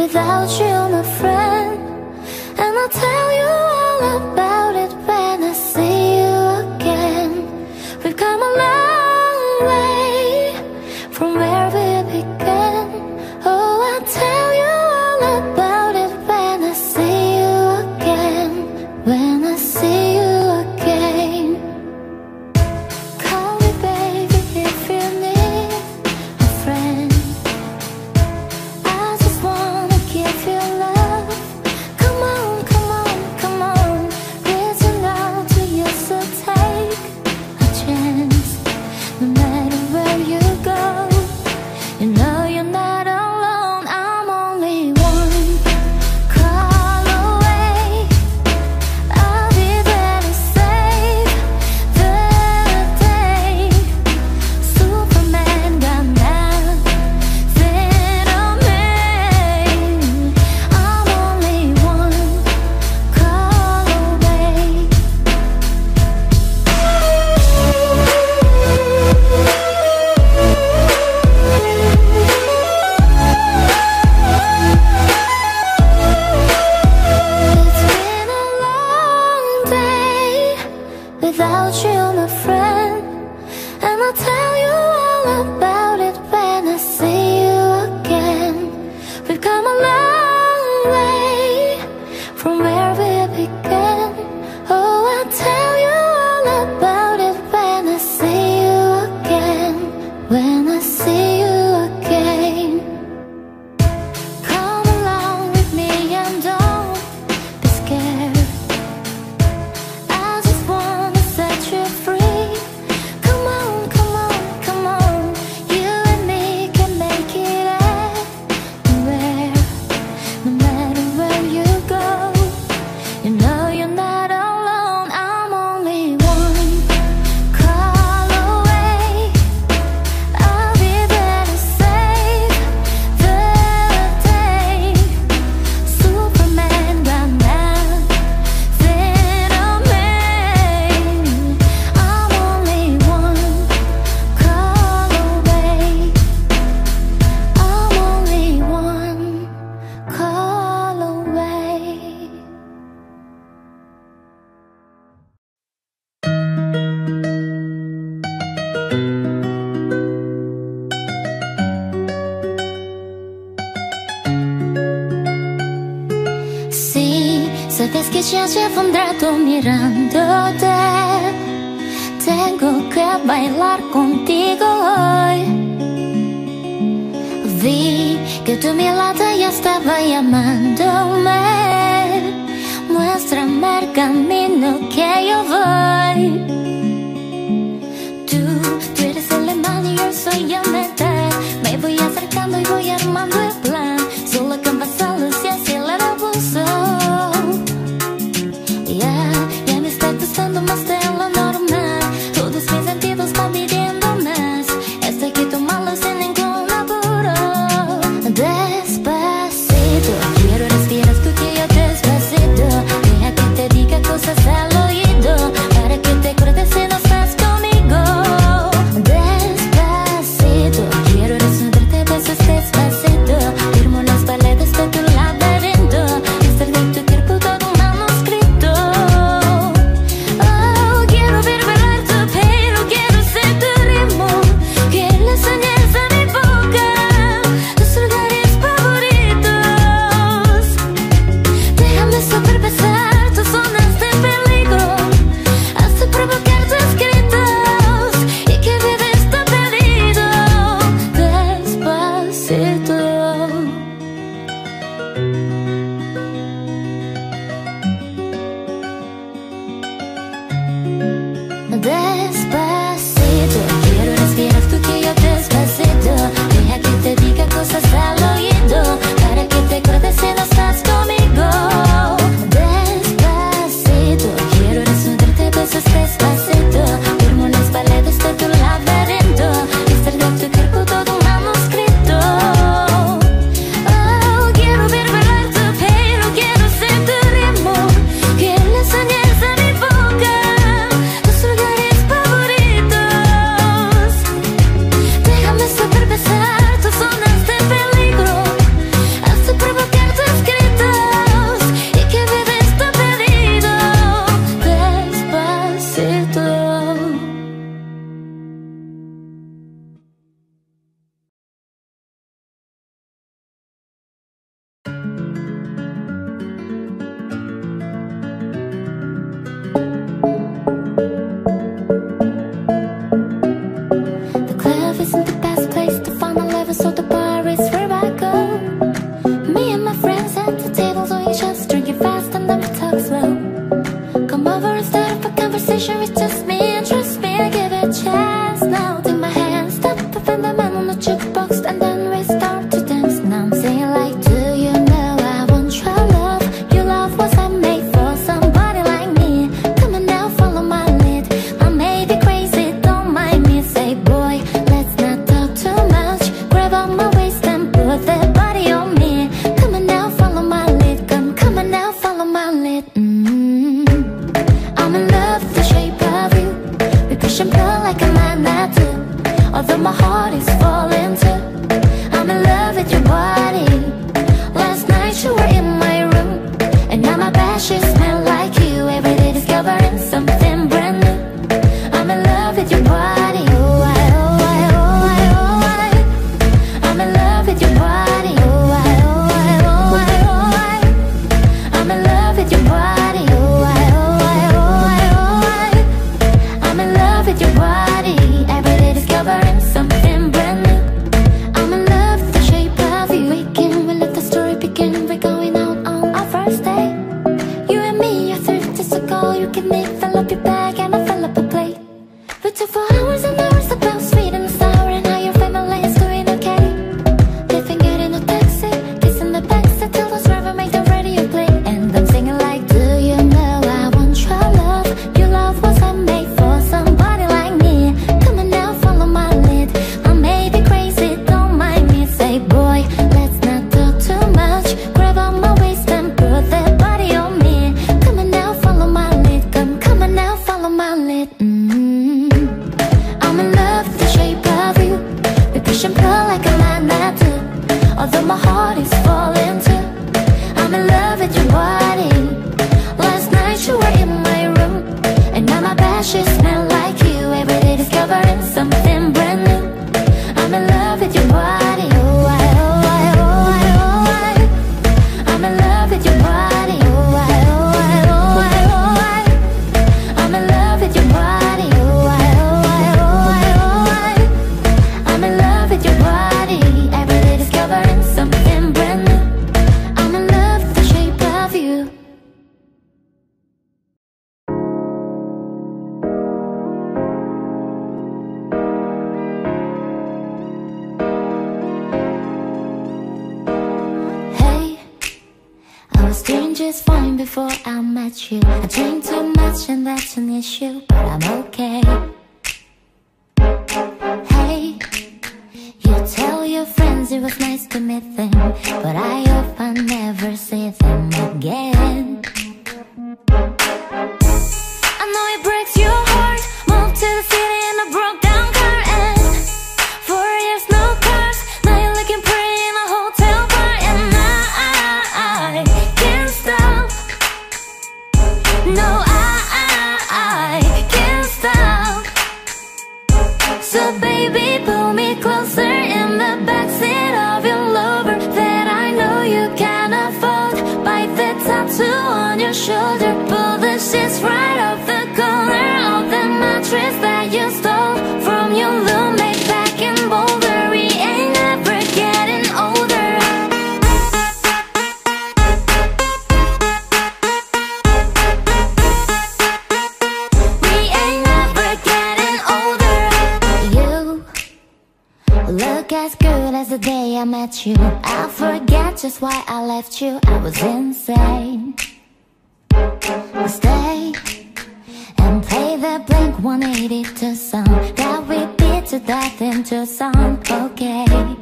without you, my friend. And I'll tell you all about it when I see you again. We've come a long way from where we began. Oh, I'll tell you all about it when I see you again. When I see you again. Call me baby if you need a friend. I just wanna give you love. Come on, come on, come on. Reaching out to you, so take a chance. No matter where you go, you know you're not alone. I'm only one call away. I'll be there to save the day. Superman got nothing on me. I'm only one call away. It's been a long day without you, my friend. And I'll tell you all about it when I see you again. We've come a long way from where we began. Oh, I'll tell you all about it when I see you again. When I see you again. Come along with me and don't be scared. I just wanna set you free. Come on, come on, come on. You and me can make it anywhere. No matter where you go, you know you're not alone. I'm only one call away. I'll be there to save the day. Superman got nothing on me. I'm only one call away. I'm only one call away. Sí, sabes que ya llevo un rato mirándote. Tengo que bailar contigo hoy. Vi que tu mirada ya estaba llamándome. Muéstrame el camino que yo voy. Tú eres el imán y yo soy el metal. Me voy acercando y voy armando el plan. Solo con vasalos y así el abuso. Ya me está gustando más de lo normal. Todos mis sentidos van pidiendo más. Estoy que tomarlo sin ningún apuro. Despacito, quiero respirar tú que yo despacito. Deja que te diga cosas al oído, para que te acuerdes si no estás conmigo. Despacito, quiero desnudarte besos despacito. Firmo las paredes de tu laberinto. Estar de tu cuerpo todo un manuscrito. Oh, quiero ver bailar tu pelo, quiero ser tu ritmo. Que le enseñes a mi boca tus lugares favoritos. Déjame sobrepasar tus zonas de peligro, hasta provocar tus gritos y que vive está perdido. Despacito. Despacito, quiero respirar tú que yo despacito. Deja que te diga cosas al oído, para que te acuerdes si no estás conmigo. Despacito, quiero desnudarte besos despacito. Firmo las paredes de tu laberinto. Estar de tu cuerpo todo un manuscrito. Oh, quiero ver bailar at the table doing shots, drinking fast and then we talk slow. Come over and start up a conversation with just me, and trust me, I give it a chance. Now take my hand, stop up in the man on the jukebox, and then we start to dance. Now I'm singing like, do you know I want your love? Your love wasn't made for somebody like me. Come on now, follow my lead. I may be crazy, don't mind me. Say boy, let's not talk too much. Grab on my waist and put that body on me. Come on now, follow my lead. Come on now, follow my lead. I'm in love with the shape of you. We push and pull like a magnet do. Although my heart is falling too. I'm in love with your body. Last night you were in my room, and now my bed sheets smell like you. Every day discovering something brand new. I'm in love with your body. Oh I, oh I, oh I, oh I. I'm in love with your body. Oh I, oh I, oh I, oh I. I'm in love with your body. Oh I, oh I, oh I, oh I. I'm in love with your body. Every day discovering something brand new. I'm in love with the shape of you. We let the story begin. We're going out on our first day. You and me are 30 days ago. You give me, fill up your bag, and I fill up a plate. We talk for hours and hours about sweet and sour, and how your family is doing okay. Living good in a taxi, kissing the backseat till those river make the radio play. And I'm singing like, do you know I want your love? Your love wasn't made for somebody like me. Come on now, follow my lead. I may be crazy, don't mind me. Say boy, let's not talk too much. Grab on my waist and put that body on me. Come on now, follow my lead. Come on now, follow my lead. I'm in love with the shape of you. We push and pull like a magnet do. Although my heart is falling too. I'm in love with your body. Last night you were in my room, and now my bed sheets smell like you. Every day discovering something brand new. I'm in love with your body. Oh I, oh I, oh I, oh I. I'm in love with your body. Oh I, oh I, oh I, oh I. I'm in love with your body. Oh I, oh I, oh I, oh I. I'm in love with your body. Every day discovering something brand new. I'm in love with the shape of you. Hey, I was doing just fine before I met you. I drink too much and that's an issue, but I'm okay. Hey, you tell your friends it was nice to meet them, but I hope I never see them again. I know it breaks your heart. Moved to the city in a broke down car, and 4 years no cars. Now you're looking pretty in a hotel bar, and I can't stop. No, I can't stop. So baby, pull me closer in the backseat of your Lover that I know you can afford. Bite the tattoo on your shoulder. Pull the sheets right off the corner of the mattress that you stole from your roommate back in Boulder. We ain't never getting older. We ain't never getting older. You look as good as the day I met you. I forget just why I left you. I was insane. Stay and play the Blink-182 song that we beat to death in Tucson. Okay,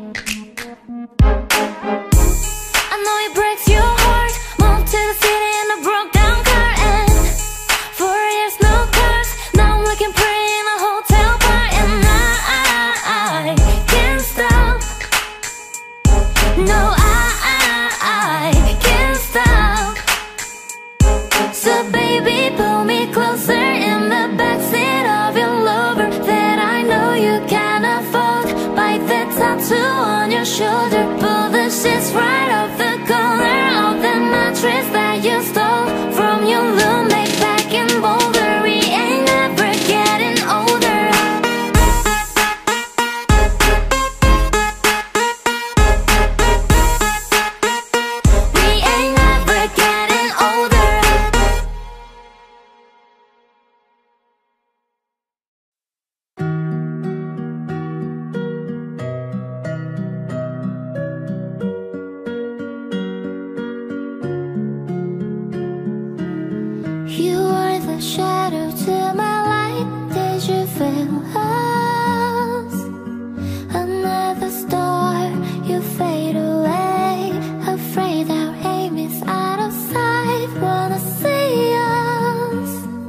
I know it breaks your heart. Moved to the city in a broke down car, and 4 years no cars. Now I'm looking pretty in a hotel bar, and I can't stop. No, I can't stop. So baby, pull me closer in the backseat of your Lover that I know you can afford. Bite the tattoo a shadow to my light. Did you feel us? Another star, you fade away. Afraid our aim is out of sight. Wanna see us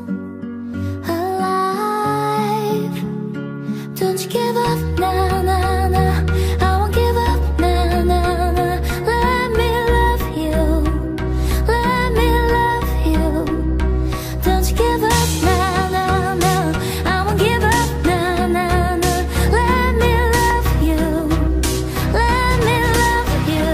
alive. Don't you give up, nah, nah, nah. I won't give up, nah, nah, nah. Let me love you, let me love you. Don't you give up, nah, nah, nah. I won't give up, nah, nah, nah. Let me love you, let me love you.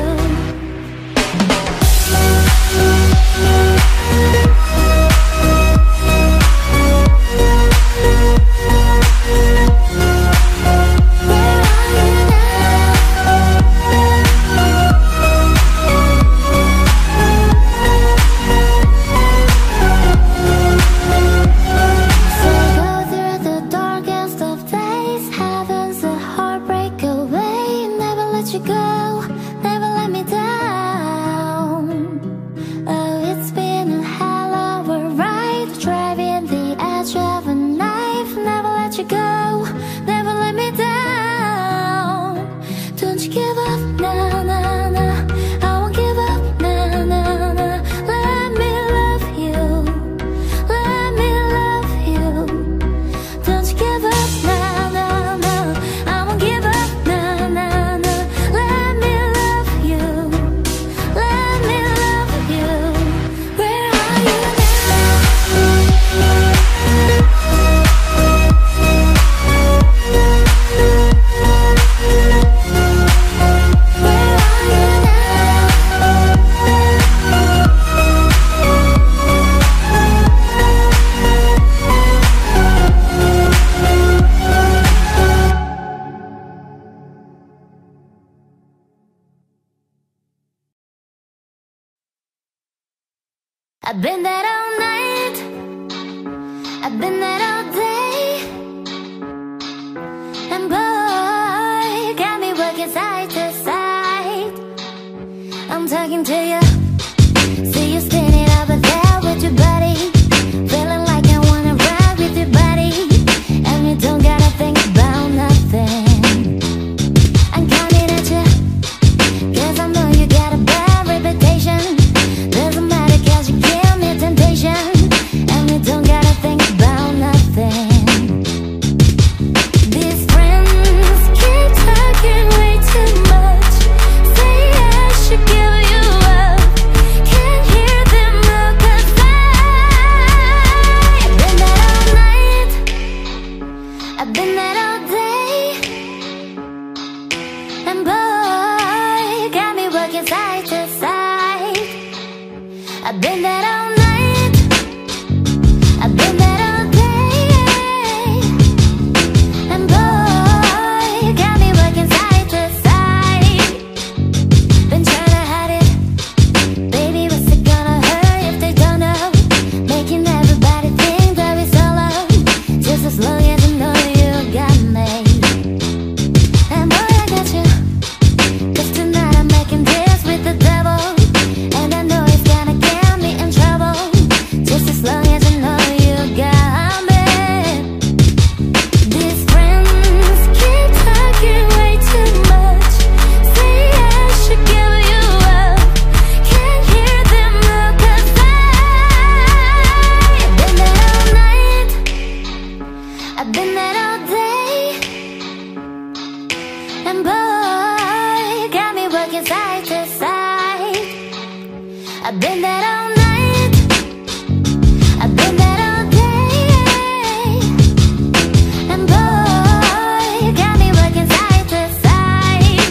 You go, never let me down. Oh, it's been a hell of a ride, driving the edge of a knife. Never let you go, never let me down. Don't you give up, nah, nah, nah. I won't give up, nah, nah, nah. Let me love you, let me love you. Don't you give up, nah, nah, nah. I won't give up, nah, nah, nah. Let me love you, let me love you. Where are you now? Where are you I've been there all night, I've been there all day, and boy, got me working side to side. I'm talking to you, see you standing over there with your buddy, feeling like I wanna ride with your body, and you don't gotta think about nothing. I'm coming at you, 'cause I know you got a bad reputation. Doesn't matter 'cause you give me temptation, and you don't gotta think about nothing. These friends keep talking way too much, say I should give you up. Can't hear them look 'cause I've been there all night, I've been there all day, and boy, got me working side to side. I've been there all night, I've been there all day, and boy, got me working side to side. Been trying to hide it, baby, what's it gonna hurt if they don't know? Making everybody think that we solo, just as long as you know you got me. And boy, I got you, 'cause tonight I'm making this with the devil, and I know it's gonna get me in trouble, just as long as you know you got me. These friends keep talking way too much, say I should give you up. Can't hear them look 'cause I've been there all night, I've been there all day, and boy, got me working side to side. I've been there all night, I've been there all day, and boy, got me working side to side.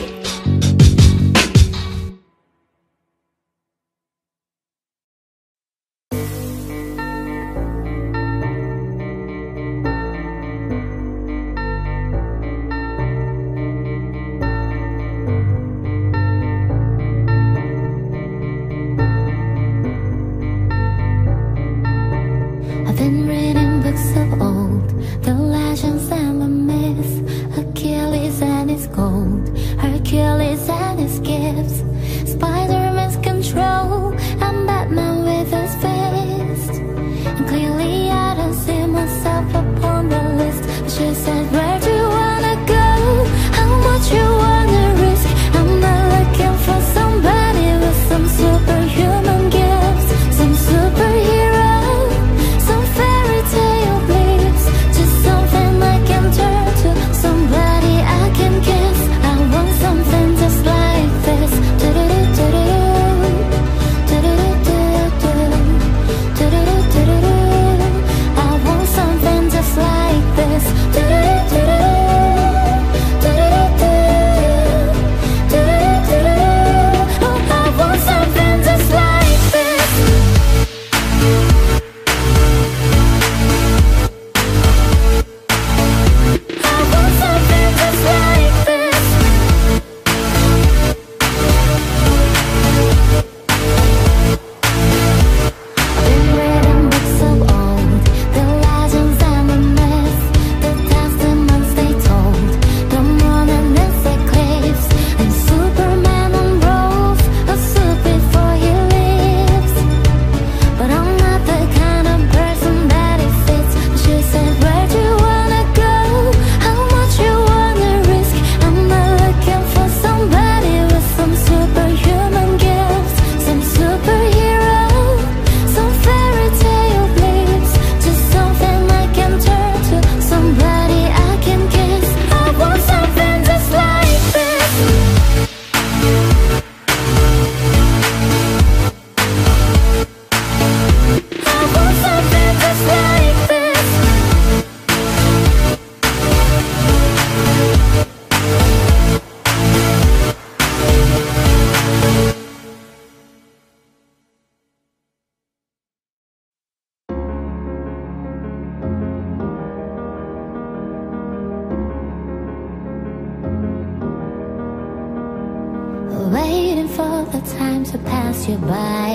the times have passed you by.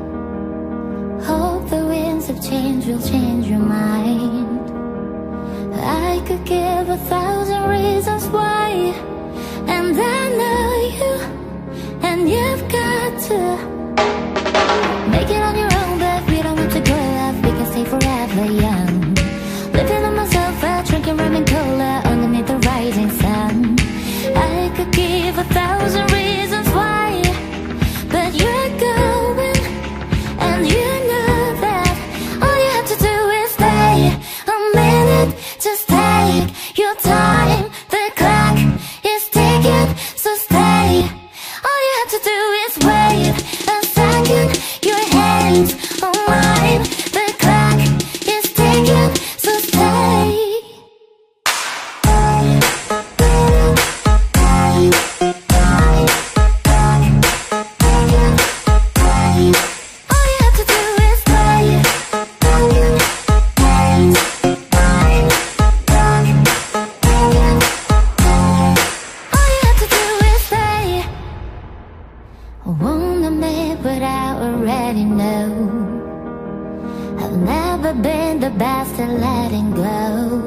Hope the winds of change will change your mind. I could give 1,000 reasons why, and I know you, and you've got to make it on your own, but we don't need to go left. We can stay forever young. Living on myself, drinking rum and cola underneath the rising sun. I could give 1,000 reasons why, but you're going, and you know that all you have to do is stay a minute. Just take your time. The clock is ticking, so stay. All you have to do is wait a second. Your hands on mine. The clock is ticking, so stay. Won't admit what I already know. I've never been the best at letting go.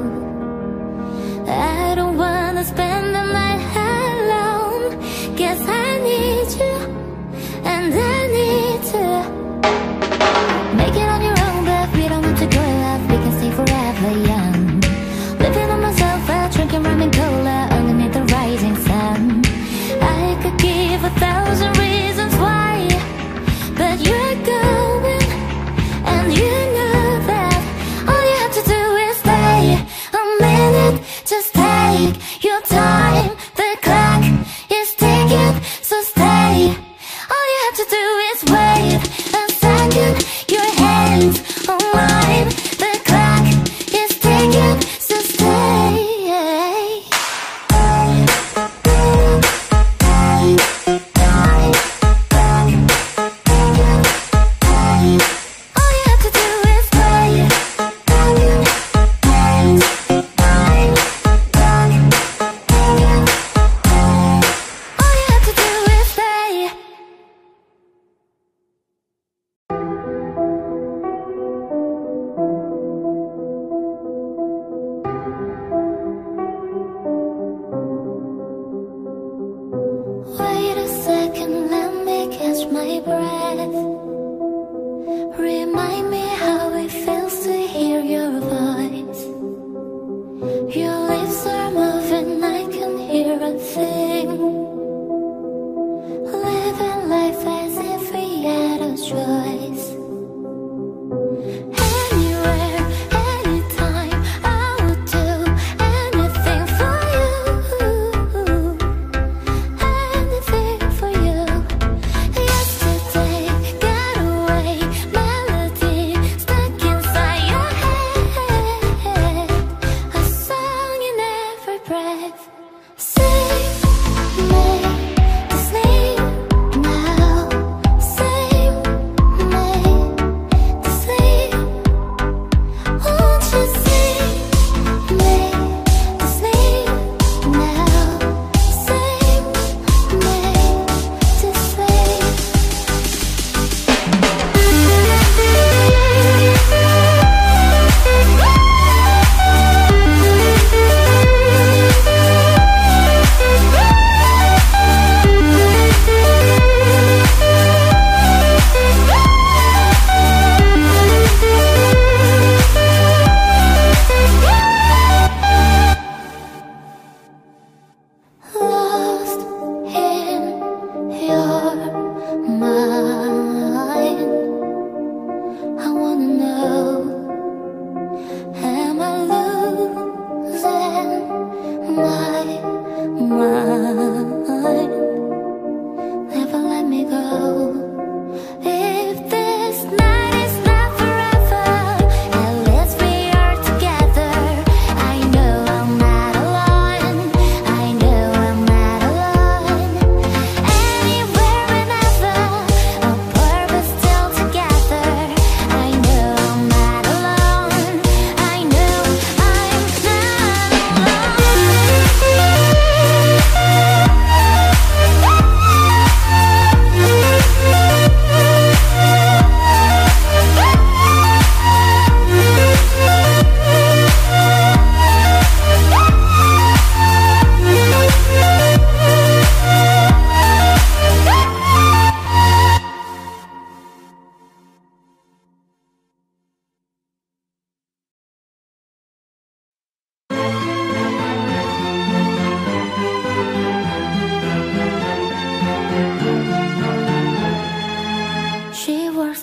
I don't wanna spend the night alone. Guess I need you, and I need to make it on your own, but we don't need to go left. We can stay forever young. Living on myself, drinking rum and cola underneath the rising sun. I could give 1,000 reasons why, but you're going, and you know that all you have to do is stay a minute. Just take your time. The clock is ticking, so stay. All you have to do is wait a second. Your hands on mine. The clock is ticking, so stay.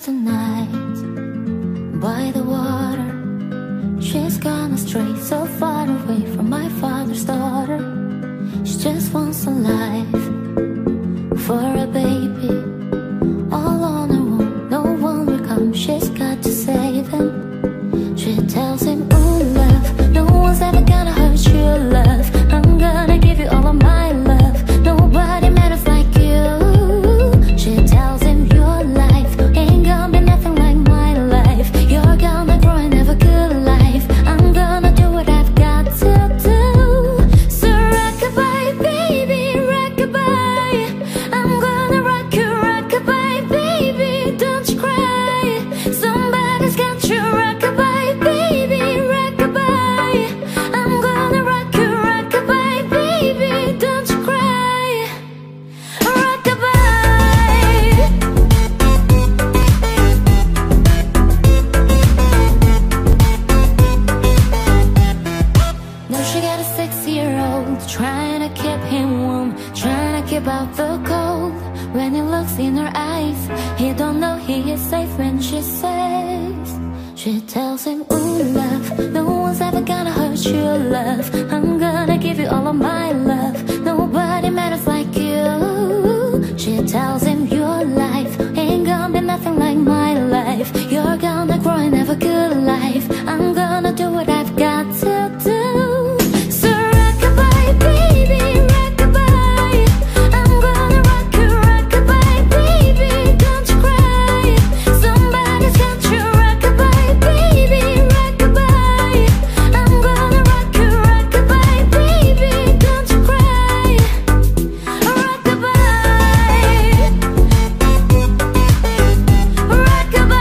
tonight by the water. She's gone astray, so far away from my father's daughter. She just wants a life for a baby, all on her own, no one will come. She's got to save him. She tells him, ooh love, no one's ever gonna hurt your love. I'm gonna give you all of my love. Nobody matters like you. She tells him your life ain't gonna be nothing like my life. You're gonna grow and have a good life. I'm gonna do what I've got to do. So rock-a-bye, baby, rock-a-bye. I'm gonna rock you, rock-a-bye, baby, don't you cry. Somebody's got you, rock-a-bye, baby, rock-a-bye. I'm gonna rock you, rock-a-bye, baby, don't you cry. Rock-a-bye. Now she got a 6-year-old, trying to keep him warm, trying to keep out the cold. When he looks in her eyes, he don't know he is safe when she says, she tells him, ooh love, no one's ever gonna hurt your love. I'm gonna give you all of my love. Nobody matters like you. She tells him your life ain't gonna be nothing like my life. You're gonna grow and have a good life. I'm gonna do what I've got to do. So rock-a-bye, baby, rock-a-bye. I'm gonna rock you, rock-a-bye, baby, don't you cry. Somebody's got you, rock-a-bye, baby, rock-a-bye. I'm gonna rock you, rock-a-bye, baby, don't you cry. Rock-a-bye, rock-a-bye.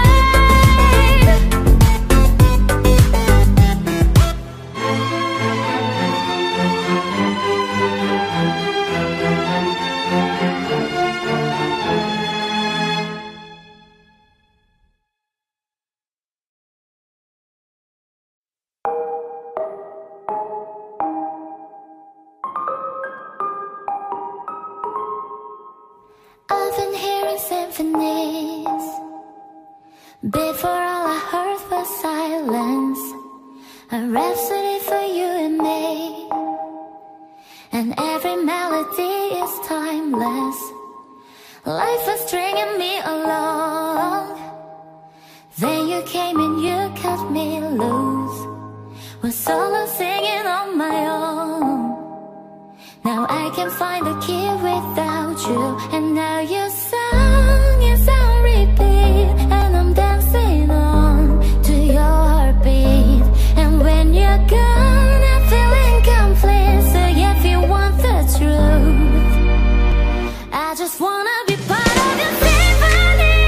I've been hearing symphonies. Before all I heard was silence. A rhapsody for you and me. And every melody is timeless. Life was stringing me along. Then you came and you cut me loose. Was solo singing on my own. Now I can find the key without you. And now your song is on repeat. And I'm dancing on to your heartbeat. And when you're gone, I feel incomplete. So if you want the truth, I just wanna be part of your symphony.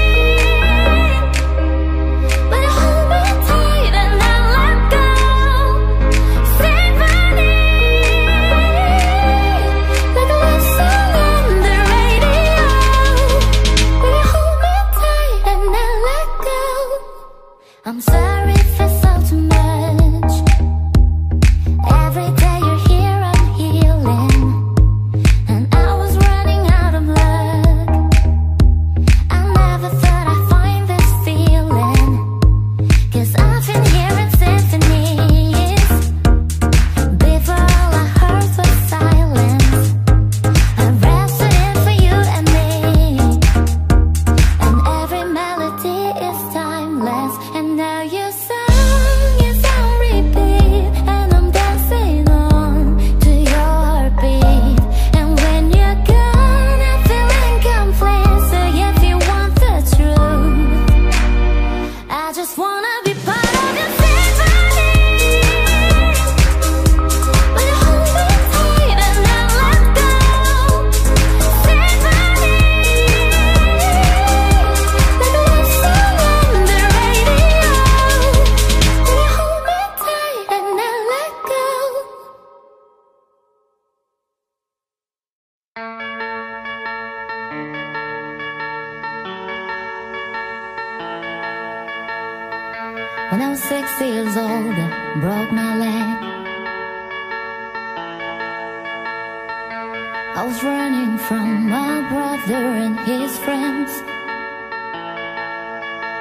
But you hold me tight and I let go. Symphony, like a love song on the radio. But you hold me tight and I let go. I'm sorry if it's all too much. Every day you're here, I'm healing. And I was running out of luck. I never thought I'd find this feeling. 'Cause I've been hearing symphonies. Before all I heard was silence. A rhapsody for you and me. And every melody is timeless. And now your song is on repeat. And I'm dancing on to your heartbeat. And when you're gone, I feel incomplete. So if you want the truth, I just wanna be part of your symphony. But you hold me tight and I let go. Symphony, like a love song on the radio. But you hold me tight and I let go. When I was 6 years old, I broke my leg. I was running from my brother and his friends.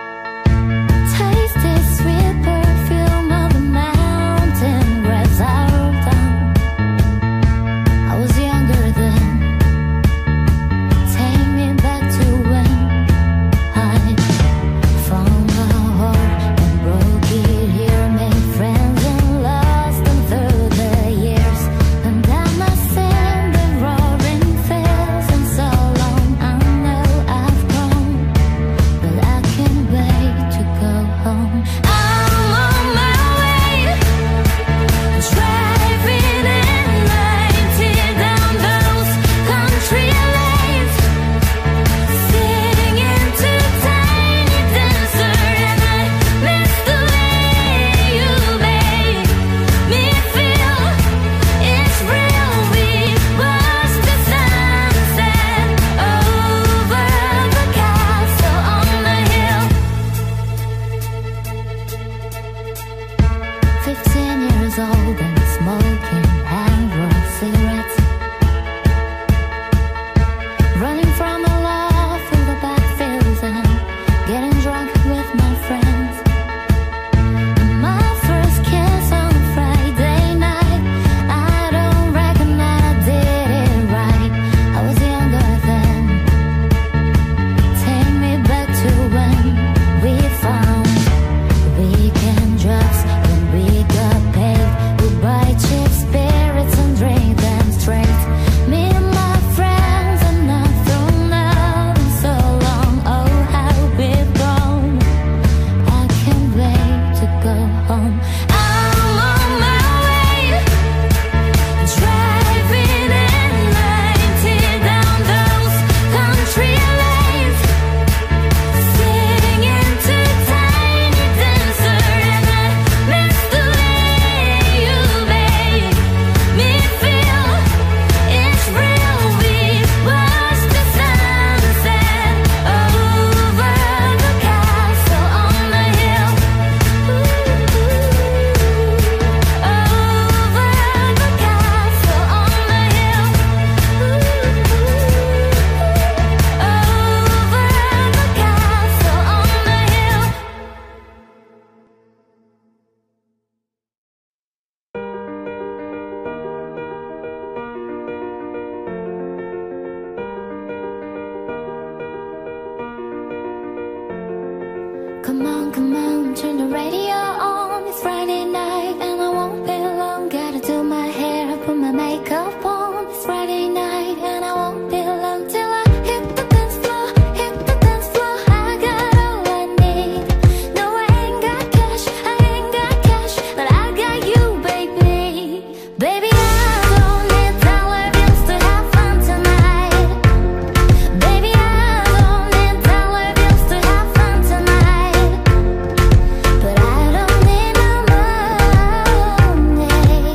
Come on, come on, turn the radio on. It's Friday night and I won't be long. Gotta do my hair, put my makeup on. It's Friday night and I won't be long till I hit the dance floor, hit the dance floor. I got all I need. No, I ain't got cash, I ain't got cash, but I got you, baby. Baby, I don't need dollar bills to have fun tonight. Baby, I don't need dollar bills to have fun tonight. But I don't need no money,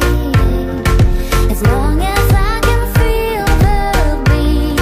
as long as I can feel the beat.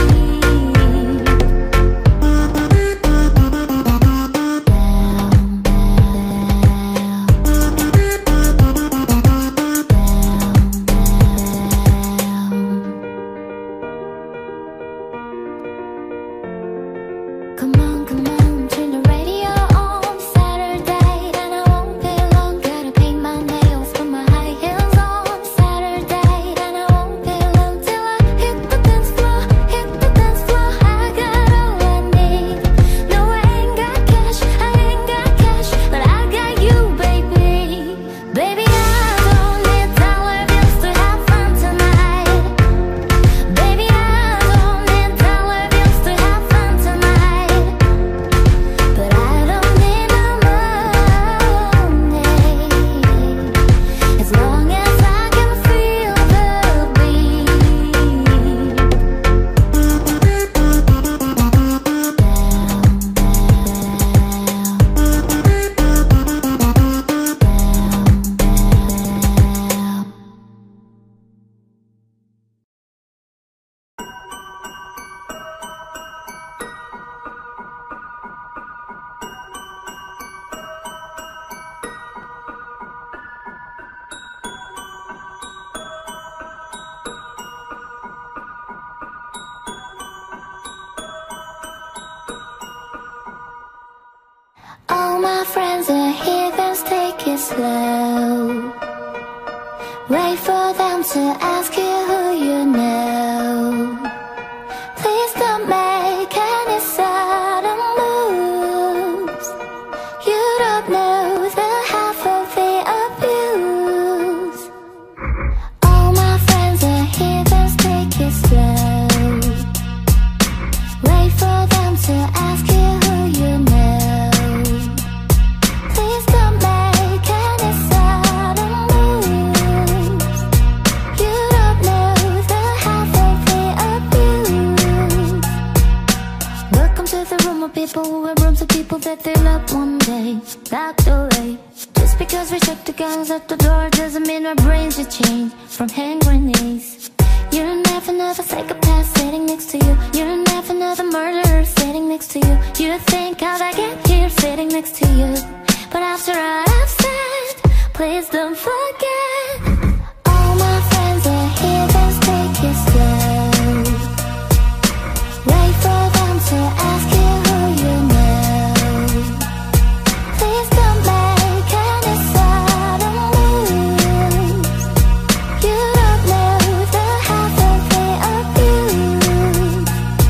Come on, come on, turn the radio on. Saturday and I won't be long. Gotta paint my nails, put my high heels on. Saturday and I won't be long till I hit the dance floor, hit the dance floor. I got all I need. No, I ain't got cash, I ain't got cash, but I got you, baby. Baby, I don't need dollar bills to have fun tonight. Baby, I don't need dollar bills to have fun tonight. But I don't need no money, as long as I can feel the beat. All my friends are heathens, take it slow. Wait for them to ask you who you know. Please don't make any sudden moves. You don't know the half of the abuse. All my friends are heathens, take it slow. Wait for them to ask you who you know. Please don't make any sudden moves. You don't know the half of the abuse. Welcome to the room of people who have rooms of people that they love one day locked away. Just because we check the guns at the door doesn't mean our brains should change from hand grenades. You're never another psychopath sitting next to you. You're never another murderer sitting next to you. You think how'd I get here sitting next to you? But after all I've said, please don't forget. All my friends are heathens, take it slow. Wait for them to ask you who you know. Please don't make any sudden moves. You don't know the half of the abuse.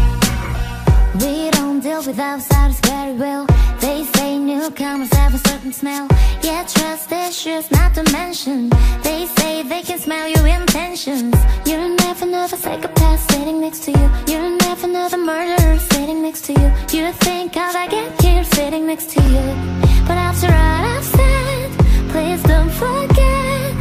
We don't deal with outsiders very well. They say newcomers have a certain smell. Yeah, trust issues not to mention. They say they can smell your intentions. You're never another psychopath sitting next to you. You're never another murderer sitting next to you. You think how'd I get here sitting next to you? But after all I've said, please don't forget.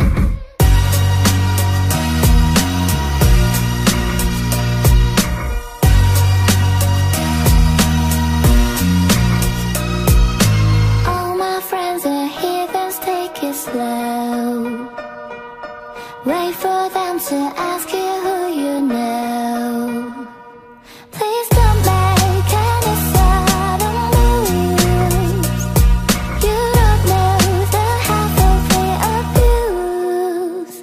All my friends are heathens, take it slow. Wait for them to ask you who you know. Please don't make any sudden moves. You don't know the half of the abuse.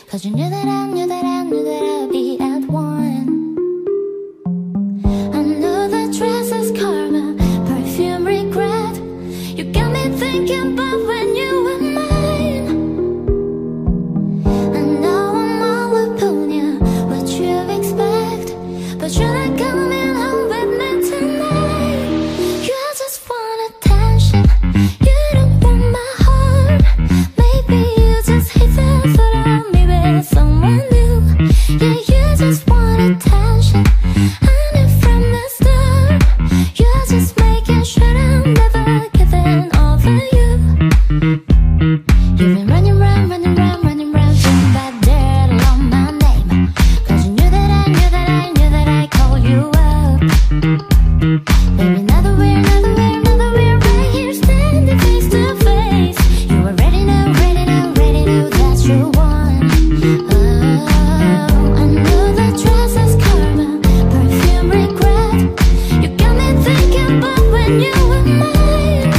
'Cause you knew that I knew that I knew that I'd be at one. I know that dress is karma, perfume regret. You got me thinking about when you were mine. I know I'm all upon you, what you expect, but you're not coming home with me tonight. You just want attention, you don't want my heart. Maybe you just hate the thought of me with someone new. Yeah, you just want attention, I knew from the start. You're just making sure I'm never giving over you. You've been running round, running round, running round, saying that dirt along my name. 'Cause you knew that I knew that I knew that I called you up. Baby, now that we're right here standing face to face, you already know, ready know, ready know that you won. Oh, I know that dress is karma, perfume regret. You got me thinking about when you were mine.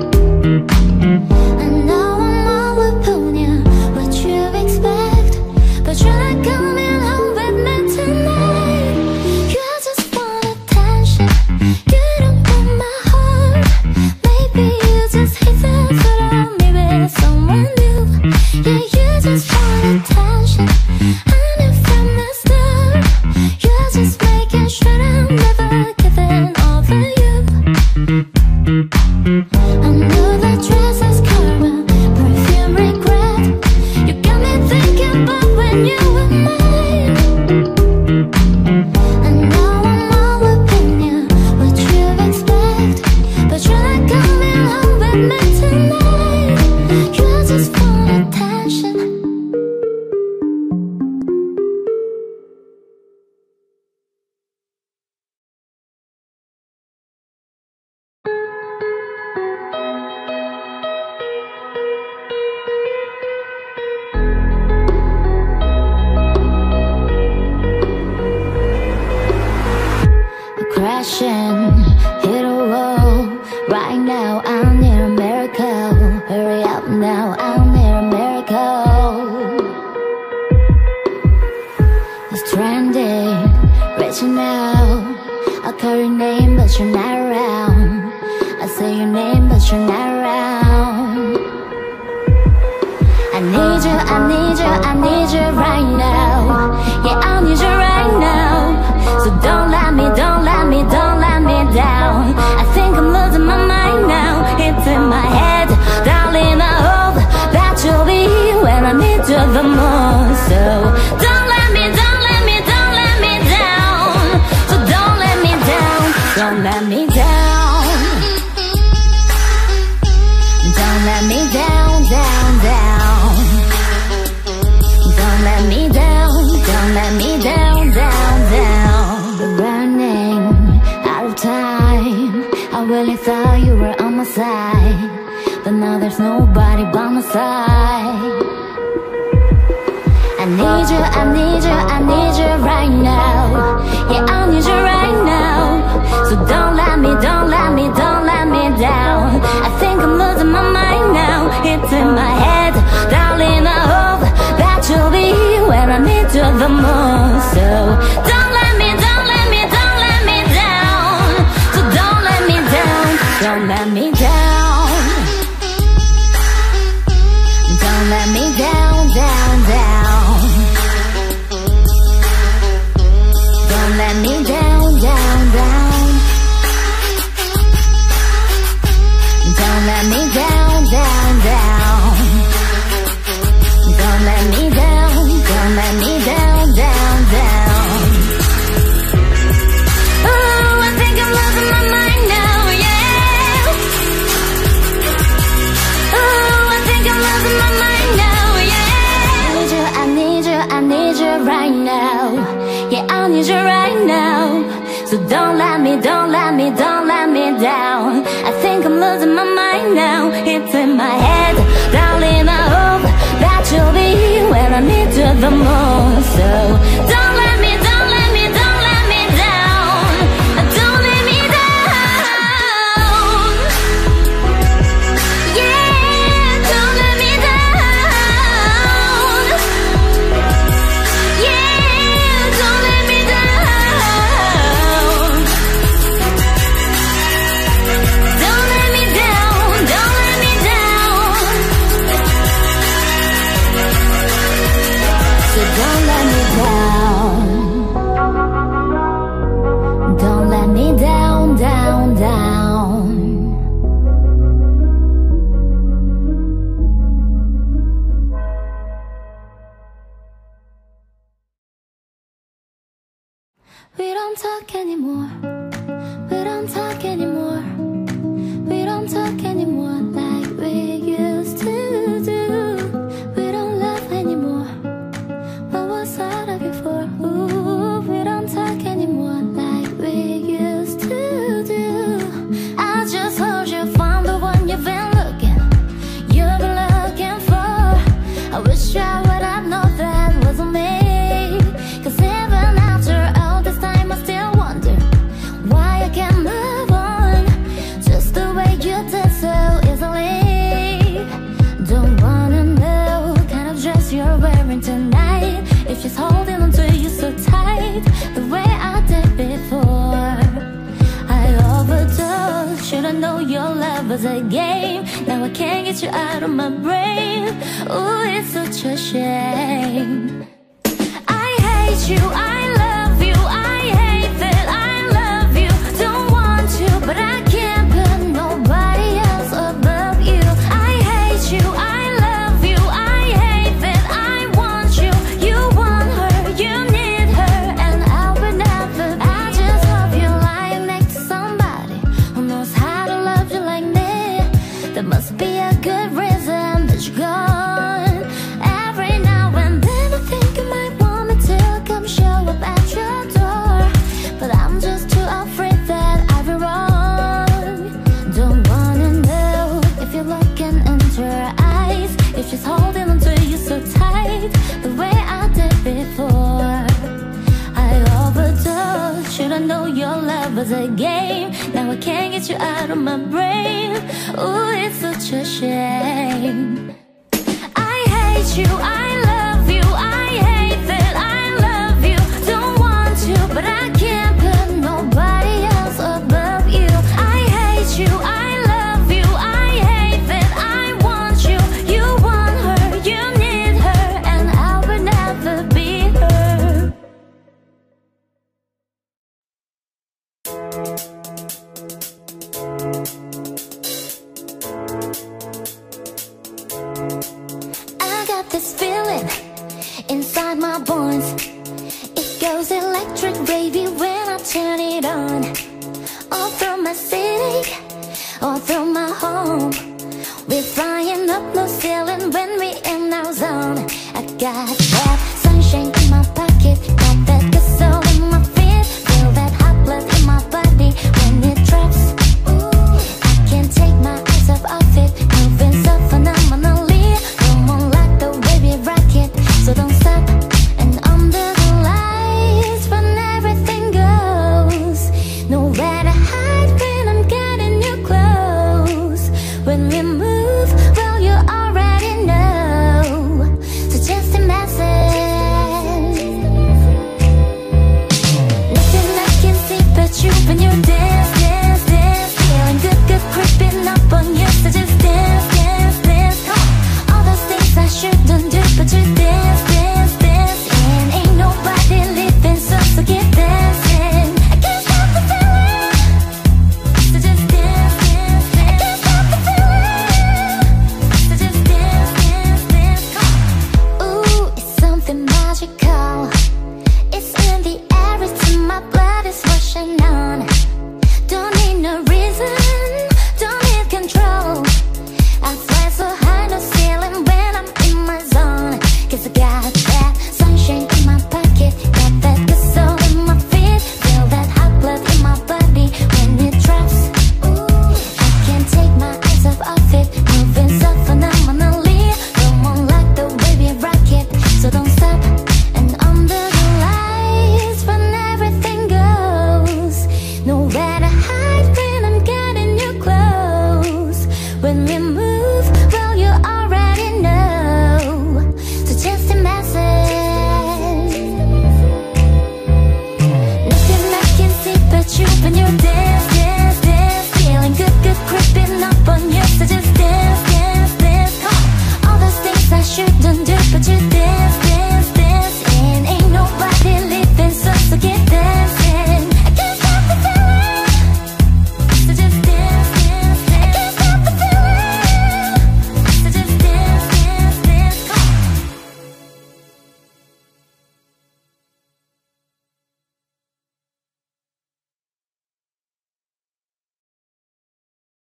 I know I'm all upon you, what you expect, but you're not coming home with me tonight. You just want attention, you don't want my heart. Maybe you just hate the thought of me with someone new. Yeah, you just want attention, I knew from the start. You're just making sure I'm never giving over you. I know that dress is karma, perfume regret. You got me thinking about when you were mine. I know I'm all upon you, what you expect, but you're not coming home with me tonight. You just want attention. Crashing, hit a wall. Right now I need a miracle. Hurry up now, I need a miracle. It's trending, reaching out. I call your name but you're not around. I say your name but you're not around. I need you, I need you, I need you right now. Yeah, I need you right now. So don't let me, don't let me, don't let me down. I think I'm losing my mind now. It's in my head, darling, I hope that you'll be here when I need you the most. So don't let me, don't let me, don't let me down. So don't let me down, don't let me down. Don't let me down, down, down. Don't let me down, don't let me down, down, down. We're running out of time. I really thought you were on my side, but now there's nobody by my side. I need you, I need you, I need you right now. Yeah, I need you right now. So don't let me, don't let me, don't let me down. I think I'm losing my mind now. It's in my head, darling, I hope that you'll be here when I need you the most. So don't let me, don't let me, don't let me down. So don't let me down, don't let me down. Don't let me down, down, down. Don't let me down, down, down. Don't let me down, down, down. Don't let me down, don't let me down, down, down. Oh, I think I'm losing my mind now, yeah. Oh, I think I'm losing my mind now, yeah. I need you, I need you right now. Yeah, I need you right now. So don't let me, don't let me, don't let me down. I think I'm losing my mind now. It's in my head, darling, I hope that you'll be here when I need you the most. So don't let me, don't let me, don't let me down. Don't let me down. Yeah, don't let me down. We don't talk anymore. We don't talk anymore. We don't talk anymore like we used to do. We don't love anymore. What was all of it for? Ooh, we don't talk anymore like we used to do. I just hope you found the one you've been looking for. I wish I would have known that wasn't me. 'Cause even after all this time I still wonder why I can't move on just the way you did so easily. Don't wanna know what kind of dress you're wearing tonight, if she's holding on to you so tight the way I did before. I overdosed, should've known your love was a game. Now I can't get you out of my brain. Ooh, it's such a shame. I hate you, I love you, I hate that I love you. Don't want to, but I can't put nobody else above you. I hate you, I love you, I hate that I want you. You want her, you need her, and I would never. I just hope you're lying next to somebody who knows how to love you like me. There must be a good reason that you're gone. Every now and then I think you might want me to come show up at your door, but I'm just too afraid that I'll be wrong. Don't wanna know if you're looking into her eyes, if she's holding on to you so tight the way I did before. I overdosed, should've known your love was a game. Now I can't get you out of my brain. Ooh, it's such a shame. I hate you, I love you, I hate that I love you. Don't want to, but I can't put nobody else above you. I hate you, I love you, I hate that I want you. You want her, you need her, and I would never be her. I got this feeling inside my bones. It goes electric, baby, when I turn it on. All through my city, all through my home. We're flying up, no ceiling when we in our zone. I got